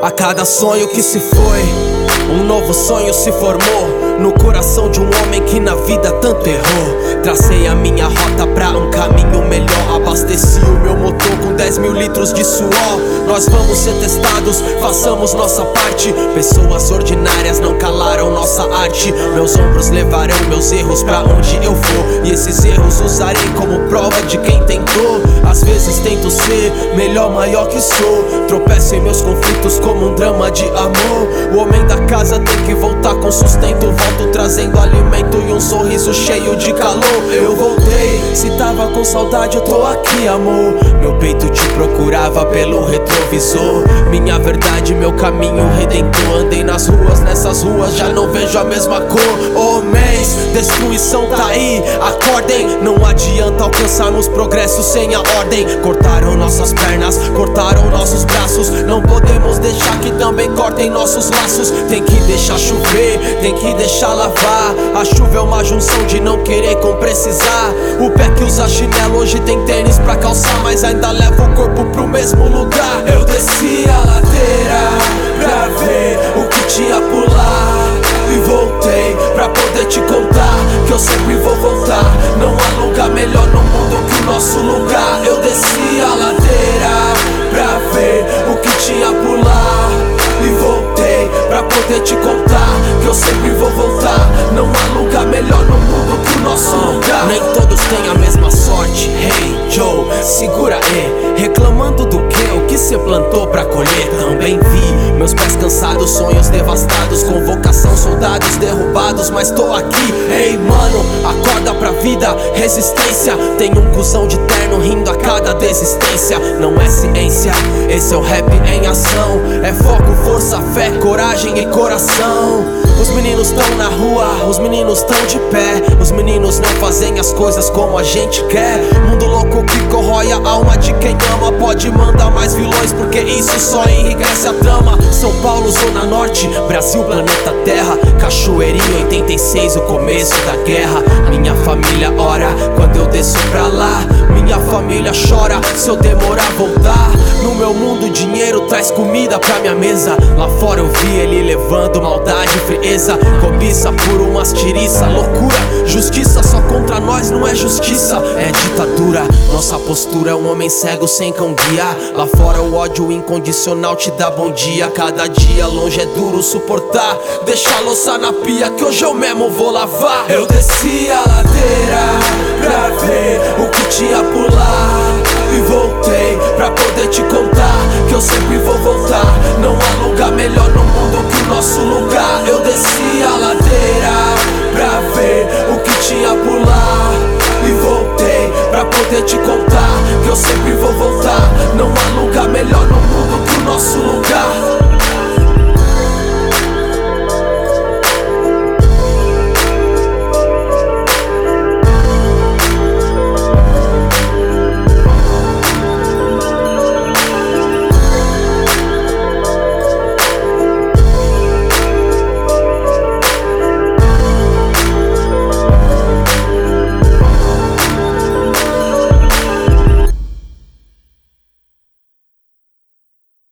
A cada sonho que se foi, um novo sonho se formou no coração de um homem que na vida tanto errou. Tracei a minha rota pra um caminho melhor, abasteci o meu motor com 10 mil litros de suor. Nós vamos ser testados, façamos nossa parte. Pessoas ordinárias não calaram nossa arte. Meus ombros levarão meus erros pra onde eu for, e esses erros usarei como prova de quem tentou. Às vezes tento ser melhor, maior que sou. Tropeço em meus conflitos como um drama de amor. O homem da casa tem que voltar com sustento. Volto trazendo alimento e um sorriso cheio de calor. Eu voltei, se tava com saudade eu tô aqui, amor. Meu peito te procurava pelo retrovisor. Minha verdade, meu caminho redentor. Andei nas ruas, nessas ruas já não vejo a mesma cor. Homens, destruição tá aí, acordem. Não adianta alcançarmos progresso sem a ordem. Cortaram nossas pernas, cortaram nossos braços. Não podemos deixar que também cortem nossos laços. Tem que deixar chover, tem que deixar lavar. A chuva é uma junção de não querer com precisar. O pé que usa chinelo hoje tem tênis pra calçar, mas ainda leva o corpo pro mesmo lugar. Eu desci a ladeira pra ver o que tinha por lá, e voltei pra poder te contar que eu sempre vou voltar. Não há lugar melhor no mundo que o nosso lugar. Eu desci a ladeira pra ver o que tinha por lá, e voltei pra poder te contar que eu sempre vou voltar. Não há lugar melhor no mundo que o nosso lugar. Nem todos têm a mesma sorte. Hey Joe, segura aí. Reclamando do que? O que cê plantou pra colher? Também vi meus pés cansados, sonhos devastados, convocação, soldados derrubados, mas tô aqui. Ei mano, acorda pra vida, resistência. Tem um cuzão de terno rindo a cada desistência. Não é ciência, esse é o rap em ação. É foco, força, fé, coragem e coração. Os meninos tão na rua, os meninos tão de pé. Os meninos não fazem as coisas como a gente quer. Mundo louco que corrói a alma de quem ama. Pode mandar mais vilões porque isso só enriquece a trama. São Paulo, Zona Norte, Brasil, planeta Terra. Cachoeirinha, 86, o começo da guerra. Minha família ora quando eu desço pra lá. Minha família chora se eu demorar a voltar. No meu mundo dinheiro traz comida pra minha mesa. Lá fora eu vi ele levando maldade e frieza. Cobiça por umas tiriça, loucura. Justiça só contra nós não é justiça, é ditadura. Nossa postura é um homem cego sem cão guia. Lá fora o ódio incondicional te dá bom dia. Cada dia longe é duro suportar. Deixa a louça na pia que hoje eu mesmo vou lavar. Eu desci a ladeira pra ver o que tinha por lá, e voltei pra poder te contar que eu sempre vou voltar. Não há lugar melhor no mundo que o nosso lugar.